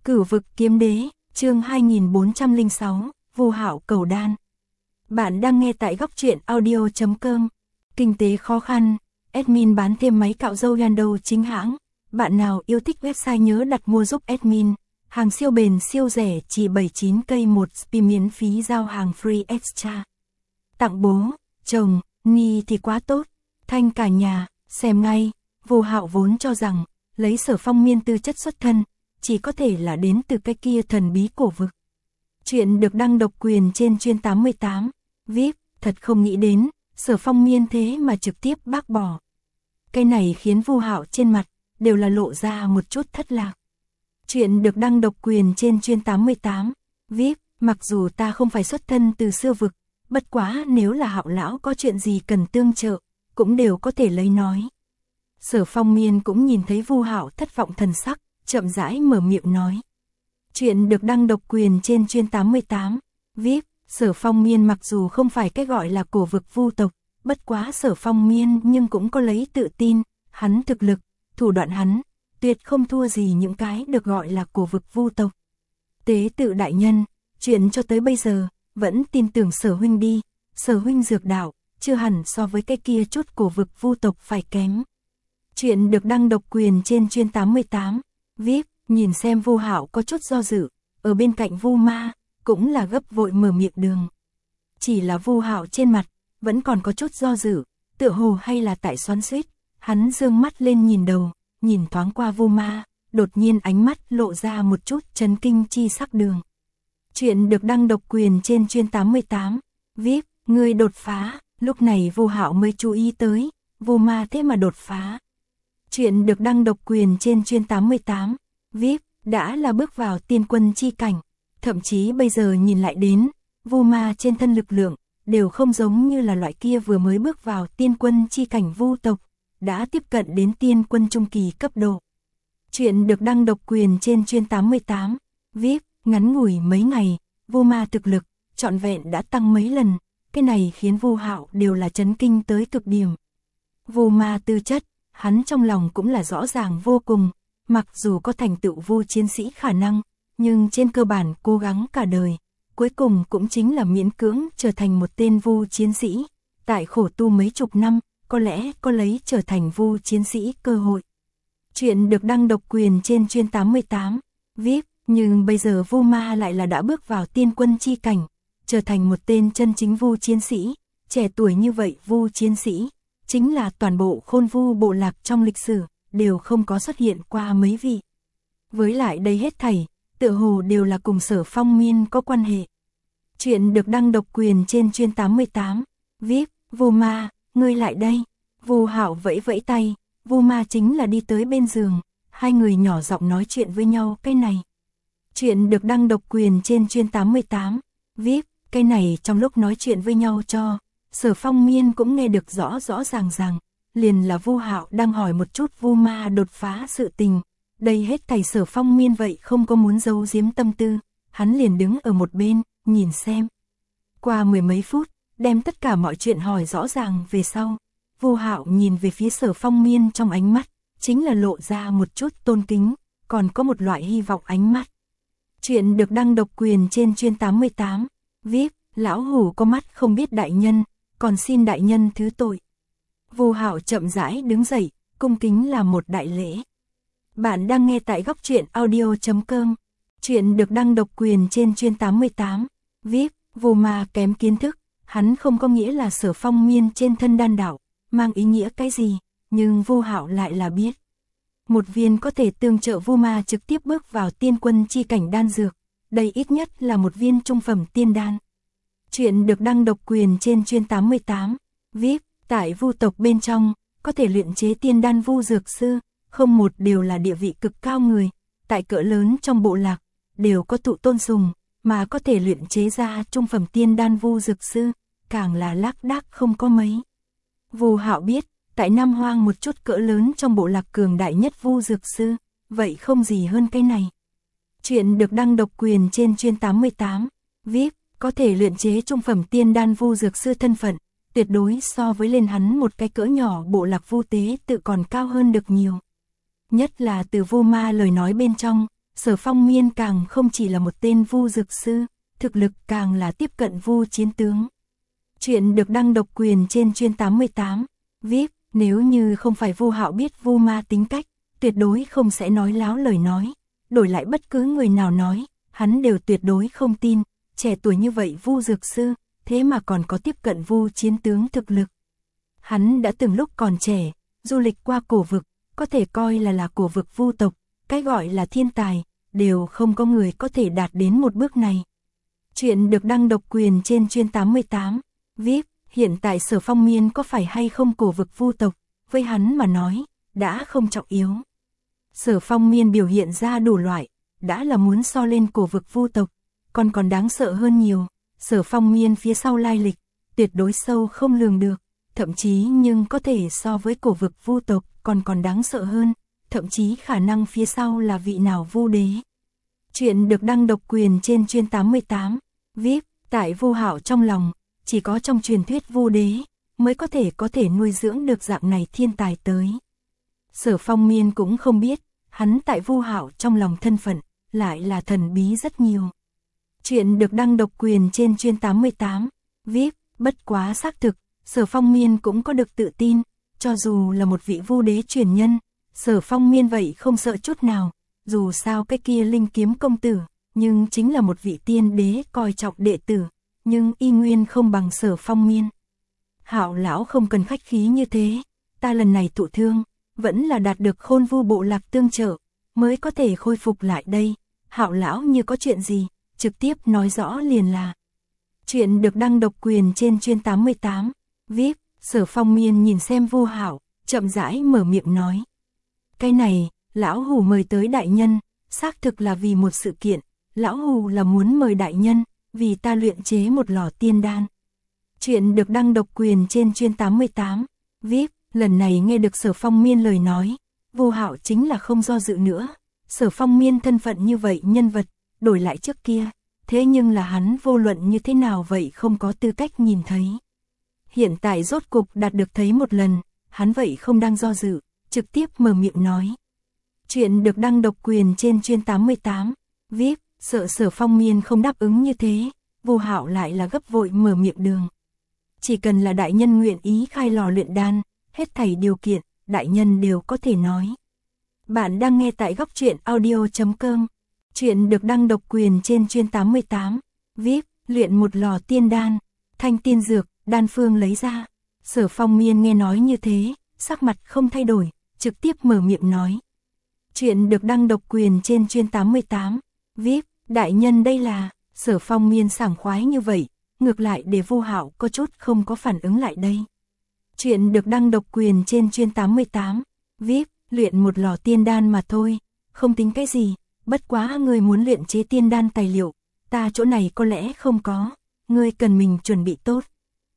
Cửu vực kiếm đế, chương 2406, Vu Hạo cầu đan. Bạn đang nghe tại góc truyện audio.com. Kinh tế khó khăn, admin bán thêm máy cạo râu Yando chính hãng. Bạn nào yêu thích website nhớ đặt mua giúp admin. Hàng siêu bền siêu rẻ chỉ 79k một spi miễn phí giao hàng free extra. Tặng bố, chồng, Ni thì quá tốt. Thanh cả nhà, xem ngay. Vu Hạo vốn cho rằng, lấy Sở Phong Miên tư chất xuất thân, chỉ có thể là đến từ cái kia thần bí cổ vực. Chuyện được đăng độc quyền trên chuyên 88, VIP, thật không nghĩ đến, Sở Phong Miên thế mà trực tiếp bác bỏ. Cái này khiến Vu Hạo trên mặt, đều là lộ ra một chút thất lạc. Chuyện được đăng độc quyền trên chuyên 88, VIP, mặc dù ta không phải xuất thân từ xưa vực, bất quá nếu là Hạo lão có chuyện gì cần tương trợ, cũng đều có thể lấy nói. Sở Phong Miên cũng nhìn thấy Vu Hạo thất vọng thần sắc, chậm rãi mở miệng nói. Chuyện được đăng độc quyền trên chuyên 88, VIP, Sở Phong Miên mặc dù không phải cái gọi là cổ vực vu tộc, bất quá Sở Phong Miên nhưng cũng có lấy tự tin, hắn thực lực, thủ đoạn hắn, tuyệt không thua gì những cái được gọi là cổ vực vu tộc. Tế tự đại nhân, chuyện cho tới bây giờ, vẫn tin tưởng Sở huynh đi, Sở huynh dược đạo, chưa hẳn so với cái kia chút cổ vực vu tộc phải kém. Chuyện được đăng độc quyền trên chuyên 88, VIP, nhìn xem Vu Hạo có chút do dự, ở bên cạnh Vu Ma, cũng là gấp vội mở miệng đường. Chỉ là Vu Hạo trên mặt, vẫn còn có chút do dự, tựa hồ hay là tại xoắn xuýt, hắn dương mắt lên nhìn đầu, nhìn thoáng qua Vu Ma, đột nhiên ánh mắt lộ ra một chút chấn kinh chi sắc đường. Chuyện được đăng độc quyền trên chuyên 88, VIP, người đột phá, lúc này Vu Hạo mới chú ý tới, Vu Ma thế mà đột phá. Chuyện được đăng độc quyền trên chuyên 88, VIP, đã là bước vào tiên quân chi cảnh, thậm chí bây giờ nhìn lại đến, Vu Ma trên thân lực lượng, đều không giống như là loại kia vừa mới bước vào tiên quân chi cảnh vu tộc, đã tiếp cận đến tiên quân trung kỳ cấp độ. Chuyện được đăng độc quyền trên chuyên 88, VIP, ngắn ngủi mấy ngày, Vu Ma thực lực, trọn vẹn đã tăng mấy lần, cái này khiến Vu Hạo đều là chấn kinh tới cực điểm. Vu Ma tư chất, hắn trong lòng cũng là rõ ràng vô cùng, mặc dù có thành tựu vu chiến sĩ khả năng, nhưng trên cơ bản cố gắng cả đời, cuối cùng cũng chính là miễn cưỡng trở thành một tên vu chiến sĩ, tại khổ tu mấy chục năm, có lẽ có lấy trở thành vu chiến sĩ cơ hội. Chuyện được đăng độc quyền trên chuyên 88, VIP, nhưng bây giờ Vu Ma lại là đã bước vào tiên quân chi cảnh, trở thành một tên chân chính vu chiến sĩ, trẻ tuổi như vậy vu chiến sĩ, chính là toàn bộ Khôn Vu bộ lạc trong lịch sử, đều không có xuất hiện qua mấy vị. Với lại đây hết thảy, tựa hồ đều là cùng Sở Phong Miên có quan hệ. Chuyện được đăng độc quyền trên chuyên 88, VIP, Vu Ma, ngươi lại đây. Vu Hạo vẫy vẫy tay, Vu Ma chính là đi tới bên giường, hai người nhỏ giọng nói chuyện với nhau cái này. Chuyện được đăng độc quyền trên chuyên 88, VIP, cái này trong lúc nói chuyện với nhau cho Sở Phong Miên cũng nghe được rõ rõ ràng ràng, liền là Vu Hạo đang hỏi một chút Vu Ma đột phá sự tình. Đây hết thảy Sở Phong Miên vậy không có muốn giấu giếm tâm tư, hắn liền đứng ở một bên, nhìn xem. Qua mười mấy phút, đem tất cả mọi chuyện hỏi rõ ràng về sau, Vu Hạo nhìn về phía Sở Phong Miên trong ánh mắt, chính là lộ ra một chút tôn kính, còn có một loại hy vọng ánh mắt. Chuyện được đăng độc quyền trên chuyên 88, VIP, lão hủ có mắt không biết đại nhân, còn xin đại nhân thứ tội. Vu Hạo chậm rãi đứng dậy, cung kính làm một đại lễ. Bạn đang nghe tại góc truyện audio.com. Chuyện được đăng độc quyền trên chuyên 88, VIP, Vu Ma kém kiến thức, hắn không có nghĩa là Sở Phong Miên trên thân đan đạo, mang ý nghĩa cái gì, nhưng Vu Hạo lại là biết. Một viên có thể tương trợ Vu Ma trực tiếp bước vào tiên quân chi cảnh đan dược, đây ít nhất là một viên trung phẩm tiên đan. Chuyện được đăng độc quyền trên chuyên 88, VIP, tại vu tộc bên trong, có thể luyện chế tiên đan vu dược sư, không một đều là địa vị cực cao người, tại cỡ lớn trong bộ lạc, đều có thụ tôn sùng, mà có thể luyện chế ra trung phẩm tiên đan vu dược sư, càng là lác đác không có mấy. Vu Hạo biết, tại Nam Hoang một chút cỡ lớn trong bộ lạc cường đại nhất vu dược sư, vậy không gì hơn cái này. Chuyện được đăng độc quyền trên chuyên 88, VIP, có thể luyện chế trung phẩm tiên đan vu dược sư thân phận, tuyệt đối so với lên hắn một cái cỡ nhỏ bộ lạc vu tế tự còn cao hơn được nhiều. Nhất là từ Vu Ma lời nói bên trong, Sở Phong Miên càng không chỉ là một tên vu dược sư, thực lực càng là tiếp cận vu chiến tướng. Chuyện được đăng độc quyền trên chuyên 88, VIP, nếu như không phải Vu Hạo biết Vu Ma tính cách, tuyệt đối không sẽ nói láo lời nói, đổi lại bất cứ người nào nói, hắn đều tuyệt đối không tin, trẻ tuổi như vậy vu dược sư, thế mà còn có tiếp cận vu chiến tướng thực lực. Hắn đã từng lúc còn trẻ, du lịch qua cổ vực, có thể coi là cổ vực vu tộc, cái gọi là thiên tài, đều không có người có thể đạt đến một bước này. Chuyện được đăng độc quyền trên chuyên 88, VIP, hiện tại Sở Phong Miên có phải hay không cổ vực vu tộc, với hắn mà nói, đã không trọng yếu. Sở Phong Miên biểu hiện ra đủ loại, đã là muốn so lên cổ vực vu tộc, còn đáng sợ hơn nhiều. Sở Phong Miên phía sau lai lịch, tuyệt đối sâu không lường được, thậm chí nhưng có thể so với cổ vực vu tộc còn đáng sợ hơn, thậm chí khả năng phía sau là vị nào vu đế. Chuyện được đăng độc quyền trên chuyên 88, VIP, tại Vu Hạo trong lòng, chỉ có trong truyền thuyết vu đế mới có thể nuôi dưỡng được dạng này thiên tài tới. Sở Phong Miên cũng không biết, hắn tại Vu Hạo trong lòng thân phận lại là thần bí rất nhiều. Chuyện được đăng độc quyền trên chuyên 88, VIP, bất quá xác thực, Sở Phong Miên cũng có được tự tin, cho dù là một vị vu đế truyền nhân, Sở Phong Miên vậy không sợ chút nào, dù sao cái kia linh kiếm công tử, nhưng chính là một vị tiên đế coi trọng đệ tử, nhưng y nguyên không bằng Sở Phong Miên. Hạo lão không cần khách khí như thế, ta lần này thụ thương, vẫn là đạt được Khôn Vu bộ lạc tương trợ, mới có thể khôi phục lại đây. Hạo lão như có chuyện gì, trực tiếp nói rõ liền là. Chuyện được đăng độc quyền trên chuyên 88, VIP, Sở Phong Miên nhìn xem Vu Hạo, chậm rãi mở miệng nói. Cái này, lão hủ mời tới đại nhân, xác thực là vì một sự kiện, lão hủ là muốn mời đại nhân, vì ta luyện chế một lò tiên đan. Chuyện được đăng độc quyền trên chuyên 88, VIP, lần này nghe được Sở Phong Miên lời nói, Vu Hạo chính là không do dự nữa. Sở Phong Miên thân phận như vậy nhân vật, đổi lại trước kia, thế nhưng là hắn vô luận như thế nào vậy không có tư cách nhìn thấy. Hiện tại rốt cục đạt được thấy một lần, hắn vậy không đang do dự, trực tiếp mở miệng nói. Chuyện được đăng độc quyền trên chuyên 88, VIP, sợ Sở Phong Miên không đáp ứng như thế, Vu Hạo lại là gấp vội mở miệng đường. Chỉ cần là đại nhân nguyện ý khai lò luyện đan, hết thảy điều kiện, đại nhân đều có thể nói. Bạn đang nghe tại góc truyện audio.com. Chuyện được đăng độc quyền trên chuyên 88, VIP, luyện một lò tiên đan, thanh tiên dược, đan phương lấy ra. Sở Phong Miên nghe nói như thế, sắc mặt không thay đổi, trực tiếp mở miệng nói. Chuyện được đăng độc quyền trên chuyên 88, VIP, đại nhân đây là. Sở Phong Miên sảng khoái như vậy, ngược lại để Vu Hạo có chút không có phản ứng lại đây. Chuyện được đăng độc quyền trên chuyên 88, VIP, luyện một lò tiên đan mà thôi, không tính cái gì, bất quá người muốn luyện chế tiên đan tài liệu, ta chỗ này có lẽ không có, ngươi cần mình chuẩn bị tốt.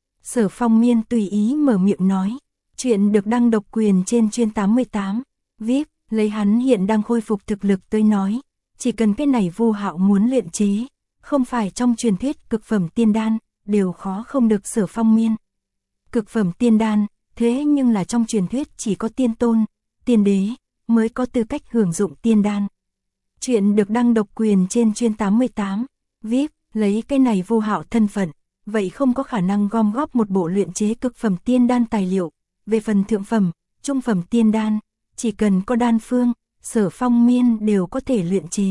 Sở Phong Miên tùy ý mở miệng nói. Chuyện được đăng độc quyền trên chuyên 88, VIP, lấy hắn hiện đang khôi phục thực lực tới nói, chỉ cần cái này Vu Hạo muốn luyện chế, không phải trong truyền thuyết cực phẩm tiên đan, đều khó không được Sở Phong Miên. Cực phẩm tiên đan, thế nhưng là trong truyền thuyết chỉ có tiên tôn, tiên đế, mới có tư cách hưởng dụng tiên đan. Chuyện được đăng độc quyền trên chuyên 88, VIP, lấy cái này Vu Hạo thân phận, vậy không có khả năng gom góp một bộ luyện chế cực phẩm tiên đan tài liệu. Về phần thượng phẩm, trung phẩm tiên đan, chỉ cần có đan phương, Sở Phong Miên đều có thể luyện chế.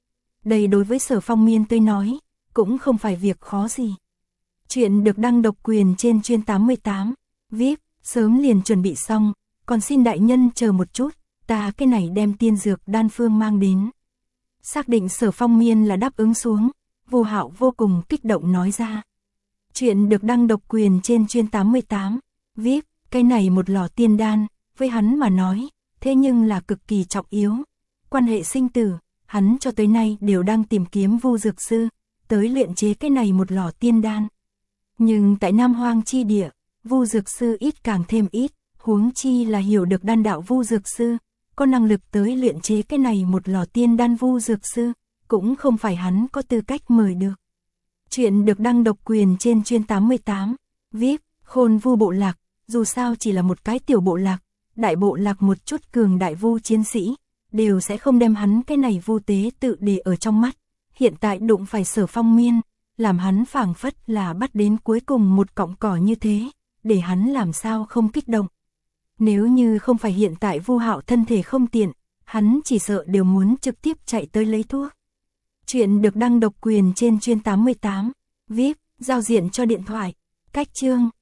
Đây đối với Sở Phong Miên tôi nói, cũng không phải việc khó gì. Chuyện được đăng độc quyền trên chuyên 88, VIP, sớm liền chuẩn bị xong, còn xin đại nhân chờ một chút, ta cái này đem tiên dược đan phương mang đến. Xác định Sở Phong Miên là đáp ứng xuống, Vu Hạo vô cùng kích động nói ra. Chuyện được đăng độc quyền trên chuyên 88, VIP, cái này một lò tiên đan, với hắn mà nói, thế nhưng là cực kỳ trọng yếu. Quan hệ sinh tử, hắn cho tới nay đều đang tìm kiếm Vu dược sư, tới luyện chế cái này một lò tiên đan. Nhưng tại Nam Hoang chi địa, Vu dược sư ít càng thêm ít, huống chi là hiểu được đan đạo Vu dược sư, có năng lực tới luyện chế cái này một lò tiên đan Vu dược sư, cũng không phải hắn có tư cách mời được. Chuyện được đăng độc quyền trên chuyên 88, VIP, Khôn Vu bộ lạc, dù sao chỉ là một cái tiểu bộ lạc, đại bộ lạc một chút cường đại vu chiến sĩ, đều sẽ không đem hắn cái này Vu tế tự để ở trong mắt. Hiện tại đụng phải Sở Phong Miên, làm hắn phảng phất là bắt đến cuối cùng một cọng cỏ như thế, để hắn làm sao không kích động. Nếu như không phải hiện tại Vu Hạo thân thể không tiện, hắn chỉ sợ đều muốn trực tiếp chạy tới lấy thuốc. Chuyện được đăng độc quyền trên chuyên 88, VIP, giao diện cho điện thoại, cách chương.